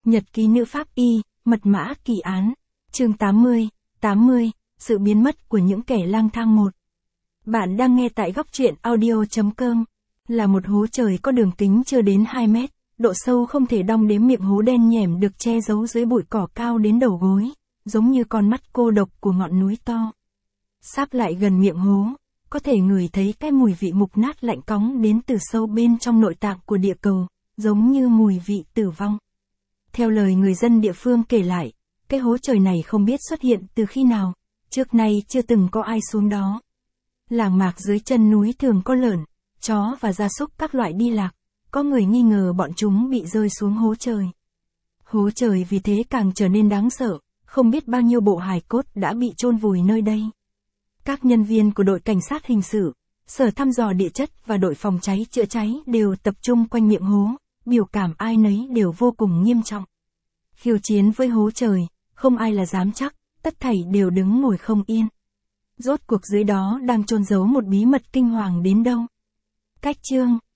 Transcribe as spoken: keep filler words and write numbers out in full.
Nhật ký nữ pháp y, mật mã kỳ án. Chương tám mươi, tám mươi, sự biến mất của những kẻ lang thang một. Bạn đang nghe tại góc truyện audio chấm com. Là một hố trời có đường kính chưa đến hai mét, độ sâu không thể đong đếm, miệng hố đen nhẻm được che giấu dưới bụi cỏ cao đến đầu gối, giống như con mắt cô độc của ngọn núi to. Sáp lại gần miệng hố, có thể ngửi thấy cái mùi vị mục nát lạnh cóng đến từ sâu bên trong nội tạng của địa cầu, giống như mùi vị tử vong. Theo lời người dân địa phương kể lại, cái hố trời này không biết xuất hiện từ khi nào, trước nay chưa từng có ai xuống đó. Làng mạc dưới chân núi thường có lợn, chó và gia súc các loại đi lạc, có người nghi ngờ bọn chúng bị rơi xuống hố trời. Hố trời vì thế càng trở nên đáng sợ, không biết bao nhiêu bộ hài cốt đã bị chôn vùi nơi đây. Các nhân viên của đội cảnh sát hình sự, sở thăm dò địa chất và đội phòng cháy chữa cháy đều tập trung quanh miệng hố, biểu cảm ai nấy đều vô cùng nghiêm trọng. Khiêu chiến với hố trời, không ai là dám chắc, tất thảy đều đứng ngồi không yên. Rốt cuộc dưới đó đang chôn giấu một bí mật kinh hoàng đến đâu. Cách chương